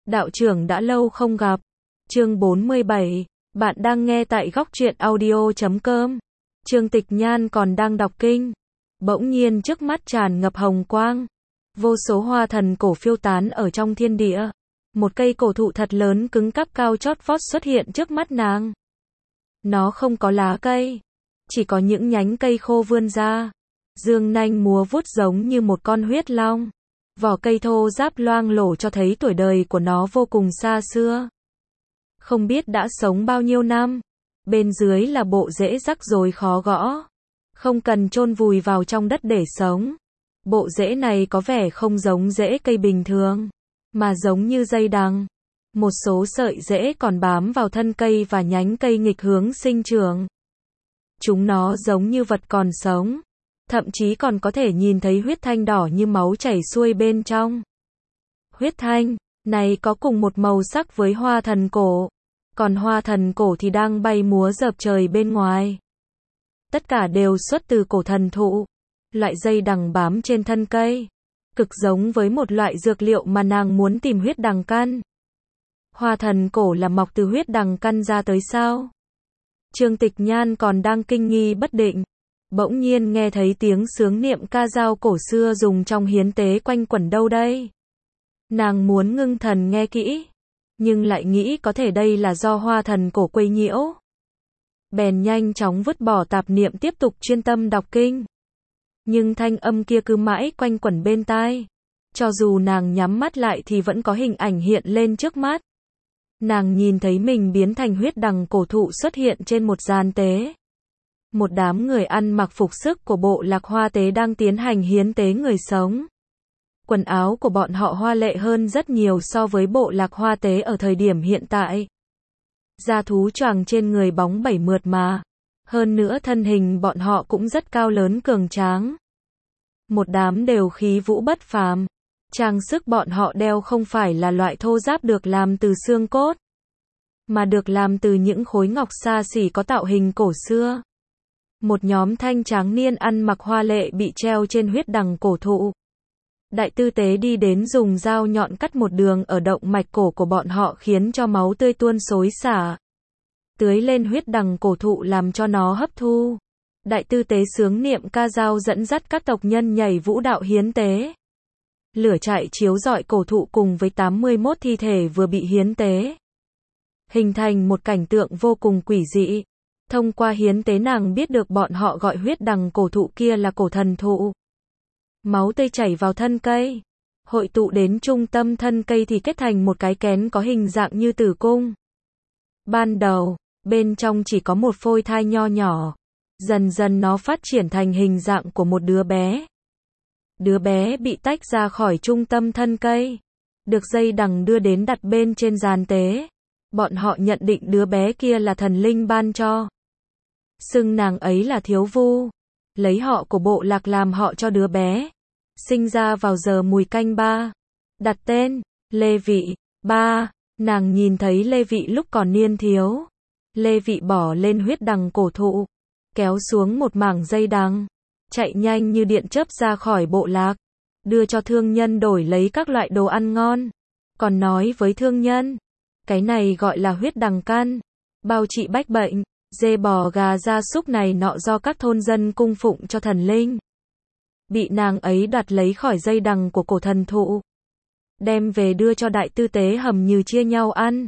Đạo trưởng đã lâu không gặp. Chương 47. Bạn đang nghe tại góc truyện audio.com. Trương Tịch Nhan còn đang đọc kinh. Bỗng nhiên trước mắt tràn ngập hồng quang. Vô số hoa thần cổ phiêu tán ở trong thiên địa. Một cây cổ thụ thật lớn cứng cáp cao chót vót xuất hiện trước mắt nàng. Nó không có lá cây. Chỉ có những nhánh cây khô vươn ra. Dương nanh múa vuốt giống như một con huyết long. Vỏ cây thô ráp loang lổ cho thấy tuổi đời của nó vô cùng xa xưa. Không biết đã sống bao nhiêu năm. Bên dưới là bộ rễ rắc rối khó gõ. Không cần chôn vùi vào trong đất để sống. Bộ rễ này có vẻ không giống rễ cây bình thường, mà giống như dây đằng. Một số sợi rễ còn bám vào thân cây và nhánh cây nghịch hướng sinh trưởng. Chúng nó giống như vật còn sống. Thậm chí còn có thể nhìn thấy huyết thanh đỏ như máu chảy xuôi bên trong. Huyết thanh này có cùng một màu sắc với hoa thần cổ. Còn hoa thần cổ thì đang bay múa dợp trời bên ngoài. Tất cả đều xuất từ cổ thần thụ. Loại dây đằng bám trên thân cây. Cực giống với một loại dược liệu mà nàng muốn tìm huyết đằng căn. Hoa thần cổ là mọc từ huyết đằng căn ra tới sao? Trương Tịch Nhan còn đang kinh nghi bất định. Bỗng nhiên nghe thấy tiếng sướng niệm ca dao cổ xưa dùng trong hiến tế quanh quẩn đâu đây. Nàng muốn ngưng thần nghe kỹ. Nhưng lại nghĩ có thể đây là do hoa thần cổ quấy nhiễu. Bèn nhanh chóng vứt bỏ tạp niệm tiếp tục chuyên tâm đọc kinh. Nhưng thanh âm kia cứ mãi quanh quẩn bên tai. Cho dù nàng nhắm mắt lại thì vẫn có hình ảnh hiện lên trước mắt. Nàng nhìn thấy mình biến thành huyết đằng cổ thụ xuất hiện trên một gian tế. Một đám người ăn mặc phục sức của bộ lạc hoa tế đang tiến hành hiến tế người sống. Quần áo của bọn họ hoa lệ hơn rất nhiều so với bộ lạc hoa tế ở thời điểm hiện tại. Da thú choàng trên người bóng bẩy mượt mà. Hơn nữa thân hình bọn họ cũng rất cao lớn cường tráng. Một đám đều khí vũ bất phàm. Trang sức bọn họ đeo không phải là loại thô ráp được làm từ xương cốt, mà được làm từ những khối ngọc xa xỉ có tạo hình cổ xưa. Một nhóm thanh tráng niên ăn mặc hoa lệ bị treo trên huyết đằng cổ thụ. Đại tư tế đi đến dùng dao nhọn cắt một đường ở động mạch cổ của bọn họ khiến cho máu tươi tuôn xối xả. Tưới lên huyết đằng cổ thụ làm cho nó hấp thu. Đại tư tế sướng niệm ca dao dẫn dắt các tộc nhân nhảy vũ đạo hiến tế. Lửa trại chiếu rọi cổ thụ cùng với 81 thi thể vừa bị hiến tế. Hình thành một cảnh tượng vô cùng quỷ dị. Thông qua hiến tế nàng biết được bọn họ gọi huyết đằng cổ thụ kia là cổ thần thụ. Máu tươi chảy vào thân cây. Hội tụ đến trung tâm thân cây thì kết thành một cái kén có hình dạng như tử cung. Ban đầu, bên trong chỉ có một phôi thai nho nhỏ. Dần dần nó phát triển thành hình dạng của một đứa bé. Đứa bé bị tách ra khỏi trung tâm thân cây. Được dây đằng đưa đến đặt bên trên giàn tế. Bọn họ nhận định đứa bé kia là thần linh ban cho. Xưng nàng ấy là Thiếu Vu. Lấy họ của bộ lạc làm họ cho đứa bé. Sinh ra vào giờ mùi canh 3. Đặt tên, Lê Vị. 3. Nàng nhìn thấy Lê Vị lúc còn niên thiếu. Lê Vị bỏ lên huyết đằng cổ thụ. Kéo xuống một mảng dây đằng. Chạy nhanh như điện chớp ra khỏi bộ lạc. Đưa cho thương nhân đổi lấy các loại đồ ăn ngon. Còn nói với thương nhân. Cái này gọi là huyết đằng căn. Bao trị bách bệnh. Dê bò gà gia súc này nọ do các thôn dân cung phụng cho thần linh. Bị nàng ấy đoạt lấy khỏi dây đằng của cổ thần thụ. Đem về đưa cho đại tư tế hầm như chia nhau ăn.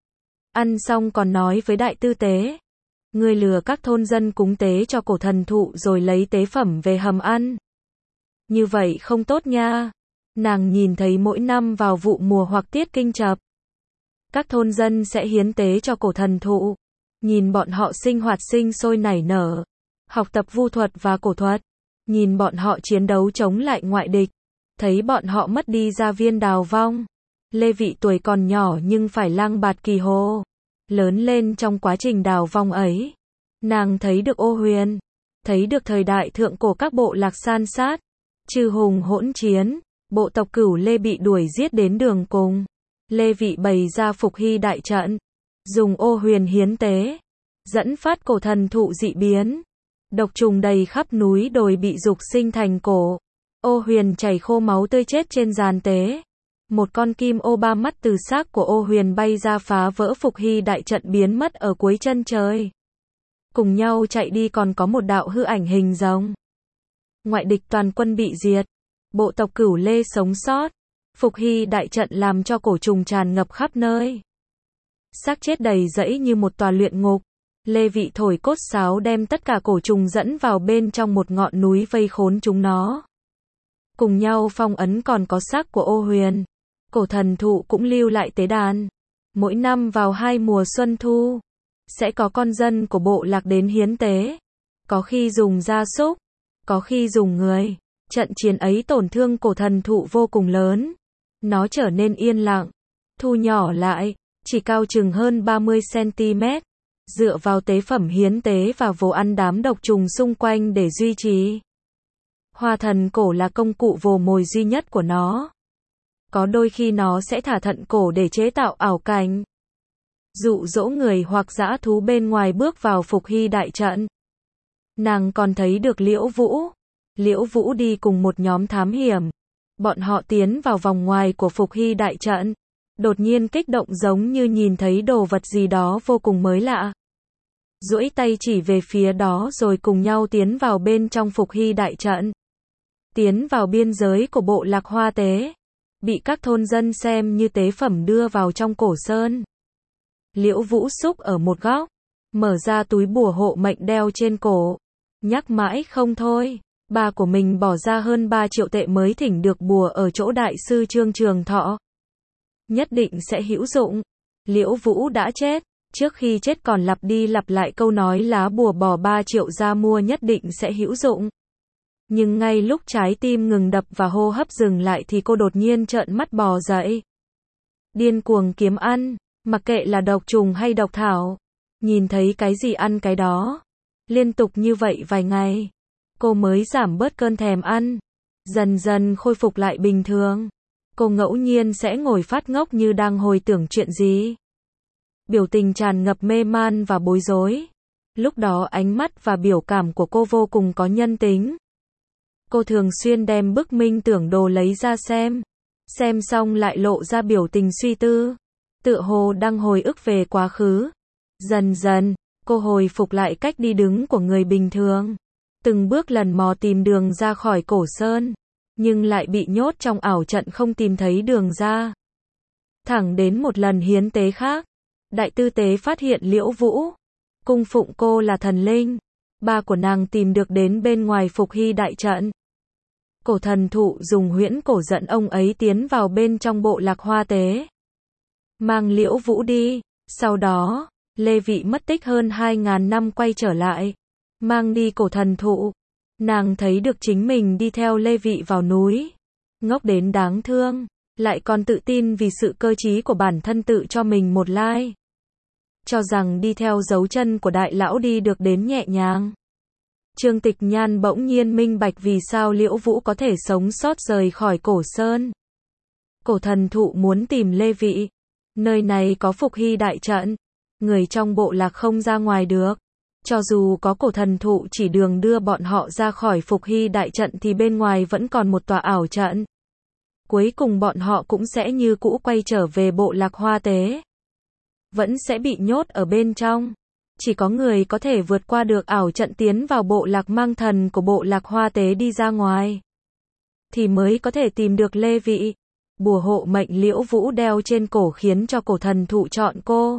Ăn xong còn nói với đại tư tế. Ngươi lừa các thôn dân cúng tế cho cổ thần thụ rồi lấy tế phẩm về hầm ăn. Như vậy không tốt nha. Nàng nhìn thấy mỗi năm vào vụ mùa hoặc tiết kinh chập. Các thôn dân sẽ hiến tế cho cổ thần thụ. Nhìn bọn họ sinh hoạt sinh sôi nảy nở. Học tập vu thuật và cổ thuật. Nhìn bọn họ chiến đấu chống lại ngoại địch. Thấy bọn họ mất đi gia viên đào vong. Lê Vị tuổi còn nhỏ nhưng phải lang bạt kỳ hồ. Lớn lên trong quá trình đào vong ấy. Nàng thấy được ô huyền. Thấy được thời đại thượng cổ các bộ lạc san sát. Chư hùng hỗn chiến. Bộ tộc Cửu Lê bị đuổi giết đến đường cùng. Lê Vị bày ra phục hy đại trận. Dùng ô huyền hiến tế. Dẫn phát cổ thần thụ dị biến. Độc trùng đầy khắp núi đồi bị dục sinh thành cổ. Ô huyền chảy khô máu tươi chết trên giàn tế. Một con kim ô ba mắt từ xác của Ô Huyền bay ra phá vỡ Phục Hy đại trận biến mất ở cuối chân trời. Cùng nhau chạy đi còn có một đạo hư ảnh hình rồng. Ngoại địch toàn quân bị diệt. Bộ tộc Cửu Lê sống sót. Phục Hy đại trận làm cho cổ trùng tràn ngập khắp nơi. Xác chết đầy rẫy như một tòa luyện ngục. Lê Vị thổi cốt sáo đem tất cả cổ trùng dẫn vào bên trong một ngọn núi vây khốn chúng nó. Cùng nhau phong ấn còn có xác của Ô Huyền. Cổ thần thụ cũng lưu lại tế đàn. Mỗi năm vào 2 mùa xuân thu, sẽ có con dân của bộ lạc đến hiến tế. Có khi dùng gia súc, có khi dùng người. Trận chiến ấy tổn thương cổ thần thụ vô cùng lớn. Nó trở nên yên lặng, thu nhỏ lại, chỉ cao chừng hơn 30 cm. Dựa vào tế phẩm hiến tế và vồ ăn đám độc trùng xung quanh để duy trì. Hoa thần cổ là công cụ vồ mồi duy nhất của nó. Có đôi khi nó sẽ thả thận cổ để chế tạo ảo cảnh. Dụ dỗ người hoặc dã thú bên ngoài bước vào Phục Hy đại trận. Nàng còn thấy được Liễu Vũ. Liễu Vũ đi cùng một nhóm thám hiểm. Bọn họ tiến vào vòng ngoài của Phục Hy đại trận. Đột nhiên kích động giống như nhìn thấy đồ vật gì đó vô cùng mới lạ. Duỗi tay chỉ về phía đó rồi cùng nhau tiến vào bên trong Phục Hy đại trận. Tiến vào biên giới của bộ lạc Hoa Tế. Bị các thôn dân xem như tế phẩm đưa vào trong cổ sơn. Liễu Vũ xúc ở một góc. Mở ra túi bùa hộ mệnh đeo trên cổ. Nhắc mãi không thôi. Bà của mình bỏ ra hơn 3 triệu tệ mới thỉnh được bùa ở chỗ đại sư Trương Trường Thọ. Nhất định sẽ hữu dụng. Liễu Vũ đã chết. Trước khi chết còn lặp đi lặp lại câu nói lá bùa bỏ 3 triệu ra mua nhất định sẽ hữu dụng. Nhưng ngay lúc trái tim ngừng đập và hô hấp dừng lại thì cô đột nhiên trợn mắt bò dậy. Điên cuồng kiếm ăn, mặc kệ là độc trùng hay độc thảo. Nhìn thấy cái gì ăn cái đó. Liên tục như vậy vài ngày. Cô mới giảm bớt cơn thèm ăn. Dần dần khôi phục lại bình thường. Cô ngẫu nhiên sẽ ngồi phát ngốc như đang hồi tưởng chuyện gì. Biểu tình tràn ngập mê man và bối rối. Lúc đó ánh mắt và biểu cảm của cô vô cùng có nhân tính. Cô thường xuyên đem bức minh tưởng đồ lấy ra xem. Xem xong lại lộ ra biểu tình suy tư. Tựa hồ đang hồi ức về quá khứ. Dần dần, cô hồi phục lại cách đi đứng của người bình thường. Từng bước lần mò tìm đường ra khỏi cổ sơn. Nhưng lại bị nhốt trong ảo trận không tìm thấy đường ra. Thẳng đến một lần hiến tế khác. Đại tư tế phát hiện Liễu Vũ. Cung phụng cô là thần linh. Ba của nàng tìm được đến bên ngoài Phục Hy đại trận. Cổ thần thụ dùng huyễn cổ dẫn ông ấy tiến vào bên trong bộ lạc Hoa Tế. Mang Liễu Vũ đi. Sau đó, Lê Vị mất tích hơn 2.000 năm quay trở lại. Mang đi cổ thần thụ. Nàng thấy được chính mình đi theo Lê Vị vào núi. Ngốc đến đáng thương. Lại còn tự tin vì sự cơ trí của bản thân tự cho mình một like. Cho rằng đi theo dấu chân của đại lão đi được đến nhẹ nhàng. Trương Tịch Nhan bỗng nhiên minh bạch vì sao Liễu Vũ có thể sống sót rời khỏi cổ sơn. Cổ thần thụ muốn tìm Lê Vị. Nơi này có Phục Hy đại trận. Người trong bộ lạc không ra ngoài được. Cho dù có cổ thần thụ chỉ đường đưa bọn họ ra khỏi Phục Hy đại trận thì bên ngoài vẫn còn một tòa ảo trận. Cuối cùng bọn họ cũng sẽ như cũ quay trở về bộ lạc Hoa Tế. Vẫn sẽ bị nhốt ở bên trong. Chỉ có người có thể vượt qua được ảo trận tiến vào bộ lạc mang thần của bộ lạc Hoa Tế đi ra ngoài. Thì mới có thể tìm được Lê Vị. Bùa hộ mệnh Liễu Vũ đeo trên cổ khiến cho cổ thần thụ chọn cô.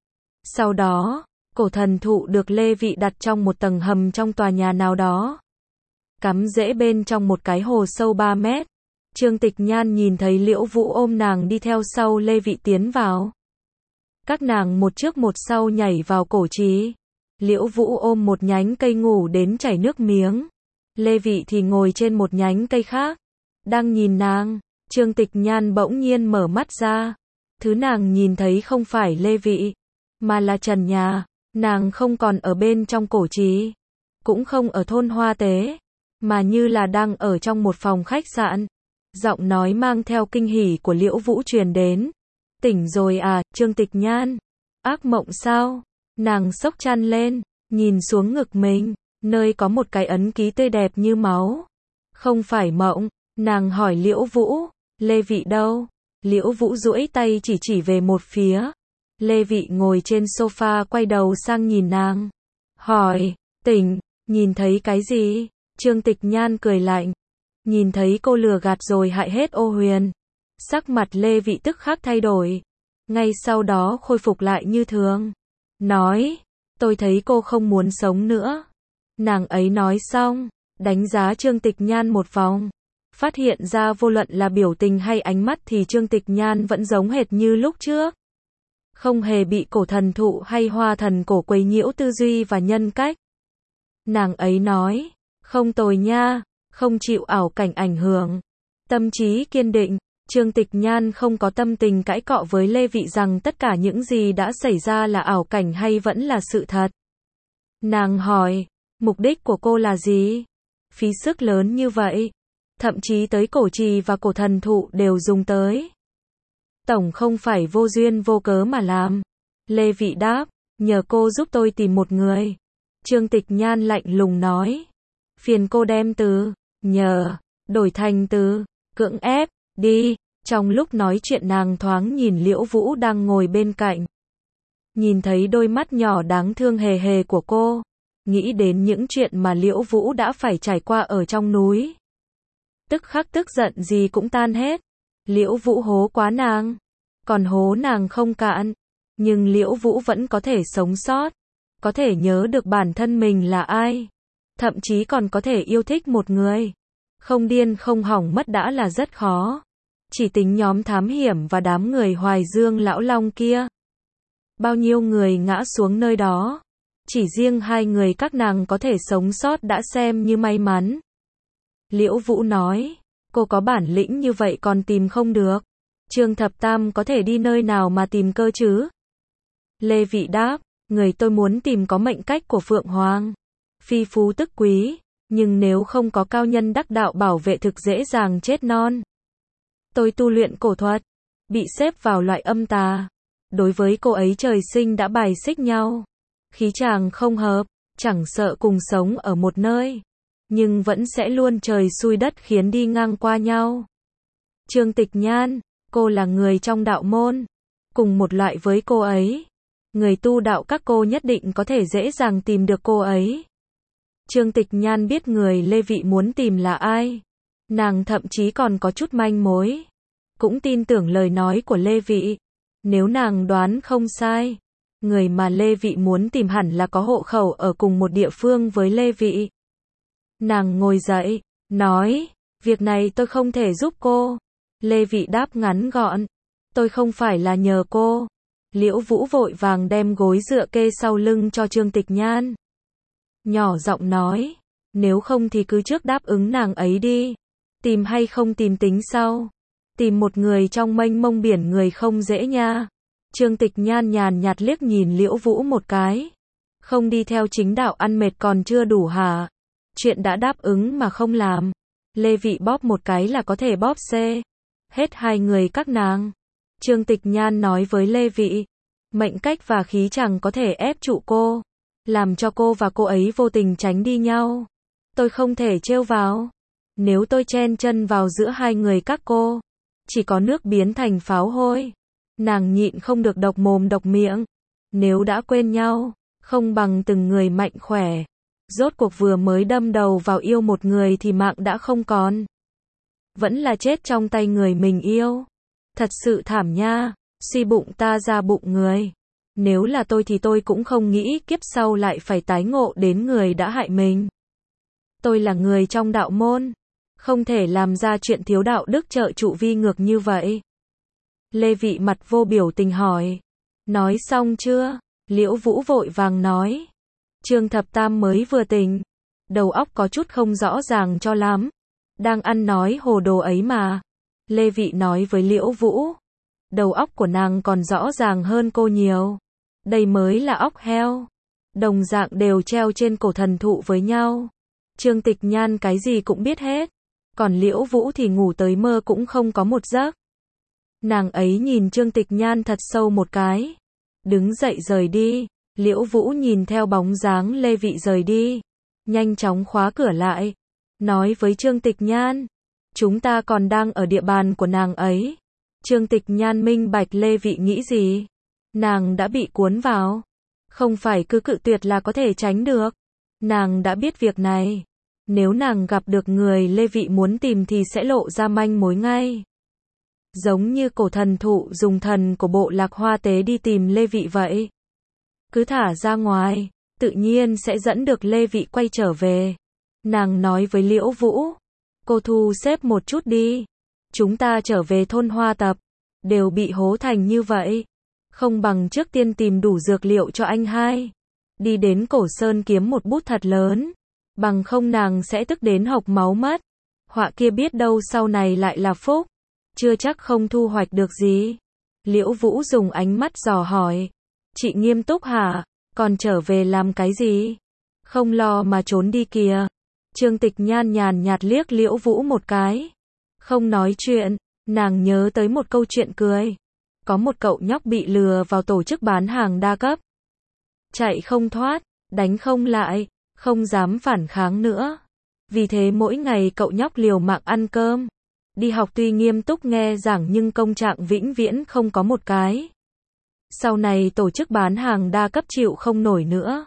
Sau đó, cổ thần thụ được Lê Vị đặt trong một tầng hầm trong tòa nhà nào đó. Cắm rễ bên trong một cái hồ sâu 3 mét. Trương Tịch Nhan nhìn thấy Liễu Vũ ôm nàng đi theo sau Lê Vị tiến vào. Các nàng một trước một sau nhảy vào cổ trì. Liễu Vũ ôm một nhánh cây ngủ đến chảy nước miếng. Lê Vị thì ngồi trên một nhánh cây khác. Đang nhìn nàng, Trương Tịch Nhan bỗng nhiên mở mắt ra. Thứ nàng nhìn thấy không phải Lê Vị, mà là trần nhà. Nàng không còn ở bên trong cổ trì, cũng không ở thôn Hoa Tế, mà như là đang ở trong một phòng khách sạn. Giọng nói mang theo kinh hỉ của Liễu Vũ truyền đến. Tỉnh rồi à, Trương Tịch Nhan? Ác mộng sao? Nàng xốc chăn lên, nhìn xuống ngực mình, nơi có một cái ấn ký tươi đẹp như máu. Không phải mộng, nàng hỏi Liễu Vũ, Lê Vị đâu? Liễu Vũ duỗi tay chỉ chỉ về một phía. Lê Vị ngồi trên sofa quay đầu sang nhìn nàng. Hỏi, tỉnh, nhìn thấy cái gì? Trương Tịch Nhan cười lạnh. Nhìn thấy cô lừa gạt rồi hại hết Ô Huyền. Sắc mặt Lê Vị tức khắc thay đổi. Ngay sau đó khôi phục lại như thường. Nói, tôi thấy cô không muốn sống nữa. Nàng ấy nói xong, đánh giá Trương Tịch Nhan một vòng. Phát hiện ra vô luận là biểu tình hay ánh mắt thì Trương Tịch Nhan vẫn giống hệt như lúc trước. Không hề bị cổ thần thụ hay hoa thần cổ quấy nhiễu tư duy và nhân cách. Nàng ấy nói, không tồi nha, không chịu ảo cảnh ảnh hưởng. Tâm trí kiên định, Trương Tịch Nhan không có tâm tình cãi cọ với Lê Vị rằng tất cả những gì đã xảy ra là ảo cảnh hay vẫn là sự thật. Nàng hỏi, mục đích của cô là gì? Phí sức lớn như vậy, thậm chí tới cổ trì và cổ thần thụ đều dùng tới. Tổng không phải vô duyên vô cớ mà làm. Lê Vị đáp, nhờ cô giúp tôi tìm một người. Trương Tịch Nhan lạnh lùng nói, phiền cô đem từ nhờ đổi thành từ cưỡng ép đi. Trong lúc nói chuyện nàng thoáng nhìn Liễu Vũ đang ngồi bên cạnh. Nhìn thấy đôi mắt nhỏ đáng thương hề hề của cô, nghĩ đến những chuyện mà Liễu Vũ đã phải trải qua ở trong núi. Tức khắc tức giận gì cũng tan hết. Liễu Vũ hố quá nàng, còn hố nàng không cạn. Nhưng Liễu Vũ vẫn có thể sống sót, có thể nhớ được bản thân mình là ai, thậm chí còn có thể yêu thích một người. Không điên không hỏng mất đã là rất khó. Chỉ tính nhóm thám hiểm và đám người Hoài Dương Lão Long kia. Bao nhiêu người ngã xuống nơi đó. Chỉ riêng hai người các nàng có thể sống sót đã xem như may mắn. Liễu Vũ nói, cô có bản lĩnh như vậy còn tìm không được. Trương Thập Tam có thể đi nơi nào mà tìm cơ chứ? Lê Vị đáp, người tôi muốn tìm có mệnh cách của Phượng Hoàng. Phi phú tức quý, nhưng nếu không có cao nhân đắc đạo bảo vệ thực dễ dàng chết non. Tôi tu luyện cổ thuật, bị xếp vào loại âm tà. Đối với cô ấy trời sinh đã bài xích nhau. Khí chàng không hợp, chẳng sợ cùng sống ở một nơi. Nhưng vẫn sẽ luôn trời xui đất khiến đi ngang qua nhau. Trương Tịch Nhan, cô là người trong đạo môn. Cùng một loại với cô ấy. Người tu đạo các cô nhất định có thể dễ dàng tìm được cô ấy. Trương Tịch Nhan biết người Lê Vị muốn tìm là ai. Nàng thậm chí còn có chút manh mối. Cũng tin tưởng lời nói của Lê Vị. Nếu nàng đoán không sai, người mà Lê Vị muốn tìm hẳn là có hộ khẩu ở cùng một địa phương với Lê Vị. Nàng ngồi dậy, nói, việc này tôi không thể giúp cô. Lê Vị đáp ngắn gọn, tôi không phải là nhờ cô. Liễu Vũ vội vàng đem gối dựa kê sau lưng cho Trương Tịch Nhan. Nhỏ giọng nói, nếu không thì cứ trước đáp ứng nàng ấy đi. Tìm hay không tìm tính sau. Tìm một người trong mênh mông biển người không dễ nha. Trương Tịch Nhan nhàn nhạt liếc nhìn Liễu Vũ một cái. Không đi theo chính đạo ăn mệt còn chưa đủ hả? Chuyện đã đáp ứng mà không làm. Lê Vị bóp một cái là có thể bóp xê. Hết hai người các nàng. Trương Tịch Nhan nói với Lê Vị. Mệnh cách và khí chẳng có thể ép trụ cô. Làm cho cô và cô ấy vô tình tránh đi nhau. Tôi không thể trêu vào. Nếu tôi chen chân vào giữa hai người các cô, chỉ có nước biến thành pháo hôi. Nàng nhịn không được độc mồm độc miệng. Nếu đã quên nhau, không bằng từng người mạnh khỏe. Rốt cuộc vừa mới đâm đầu vào yêu một người thì mạng đã không còn. Vẫn là chết trong tay người mình yêu. Thật sự thảm nha, suy bụng ta ra bụng người. Nếu là tôi thì tôi cũng không nghĩ kiếp sau lại phải tái ngộ đến người đã hại mình. Tôi là người trong đạo môn, không thể làm ra chuyện thiếu đạo đức trợ trụ vi ngược như vậy. Lê Vị mặt vô biểu tình hỏi. Nói xong chưa? Liễu Vũ vội vàng nói. Trương Thập Tam mới vừa tỉnh. Đầu óc có chút không rõ ràng cho lắm. Đang ăn nói hồ đồ ấy mà. Lê Vị nói với Liễu Vũ. Đầu óc của nàng còn rõ ràng hơn cô nhiều. Đây mới là óc heo. Đồng dạng đều treo trên cổ thần thụ với nhau. Trương Tịch Nhan cái gì cũng biết hết. Còn Liễu Vũ thì ngủ tới mơ cũng không có một giấc. Nàng ấy nhìn Trương Tịch Nhan thật sâu một cái. Đứng dậy rời đi. Liễu Vũ nhìn theo bóng dáng Lê Vị rời đi. Nhanh chóng khóa cửa lại. Nói với Trương Tịch Nhan. Chúng ta còn đang ở địa bàn của nàng ấy. Trương Tịch Nhan minh bạch Lê Vị nghĩ gì. Nàng đã bị cuốn vào. Không phải cứ cự tuyệt là có thể tránh được. Nàng đã biết việc này. Nếu nàng gặp được người Lê Vị muốn tìm thì sẽ lộ ra manh mối ngay. Giống như cổ thần thụ dùng thần của bộ lạc hoa tế đi tìm Lê Vị vậy. Cứ thả ra ngoài, tự nhiên sẽ dẫn được Lê Vị quay trở về. Nàng nói với Liễu Vũ, cô thu xếp một chút đi. Chúng ta trở về thôn Hoa Tập, đều bị hố thành như vậy. Không bằng trước tiên tìm đủ dược liệu cho anh hai. Đi đến Cổ Sơn kiếm một bút thật lớn. Bằng không nàng sẽ tức đến hộc máu mất. Họa kia biết đâu sau này lại là phúc. Chưa chắc không thu hoạch được gì. Liễu Vũ dùng ánh mắt dò hỏi. Chị nghiêm túc hả? Còn trở về làm cái gì? Không lo mà trốn đi kìa. Trương Tịch Nhan nhàn nhạt liếc Liễu Vũ một cái. Không nói chuyện, nàng nhớ tới một câu chuyện cười. Có một cậu nhóc bị lừa vào tổ chức bán hàng đa cấp. Chạy không thoát, đánh không lại, không dám phản kháng nữa. Vì thế mỗi ngày cậu nhóc liều mạng ăn cơm. Đi học tuy nghiêm túc nghe giảng nhưng công trạng vĩnh viễn không có một cái. Sau này tổ chức bán hàng đa cấp chịu không nổi nữa.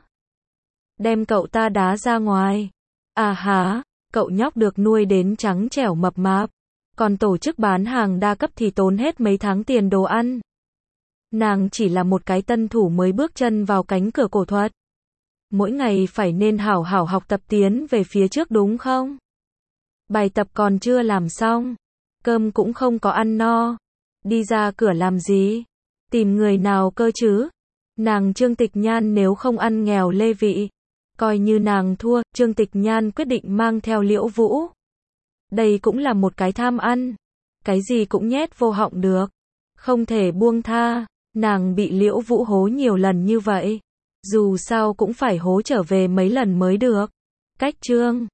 Đem cậu ta đá ra ngoài. À há, cậu nhóc được nuôi đến trắng trẻo mập mạp. Còn tổ chức bán hàng đa cấp thì tốn hết mấy tháng tiền đồ ăn. Nàng chỉ là một cái tân thủ mới bước chân vào cánh cửa cổ thuật. Mỗi ngày phải nên hảo hảo học tập tiến về phía trước đúng không? Bài tập còn chưa làm xong. Cơm cũng không có ăn no. Đi ra cửa làm gì? Tìm người nào cơ chứ? Nàng Trương Tịch Nhan nếu không ăn nghèo Lê Vị. Coi như nàng thua, Trương Tịch Nhan quyết định mang theo Liễu Vũ. Đây cũng là một cái tham ăn. Cái gì cũng nhét vô họng được. Không thể buông tha. Nàng bị Liễu Vũ hố nhiều lần như vậy. Dù sao cũng phải hố trở về mấy lần mới được. Cách chương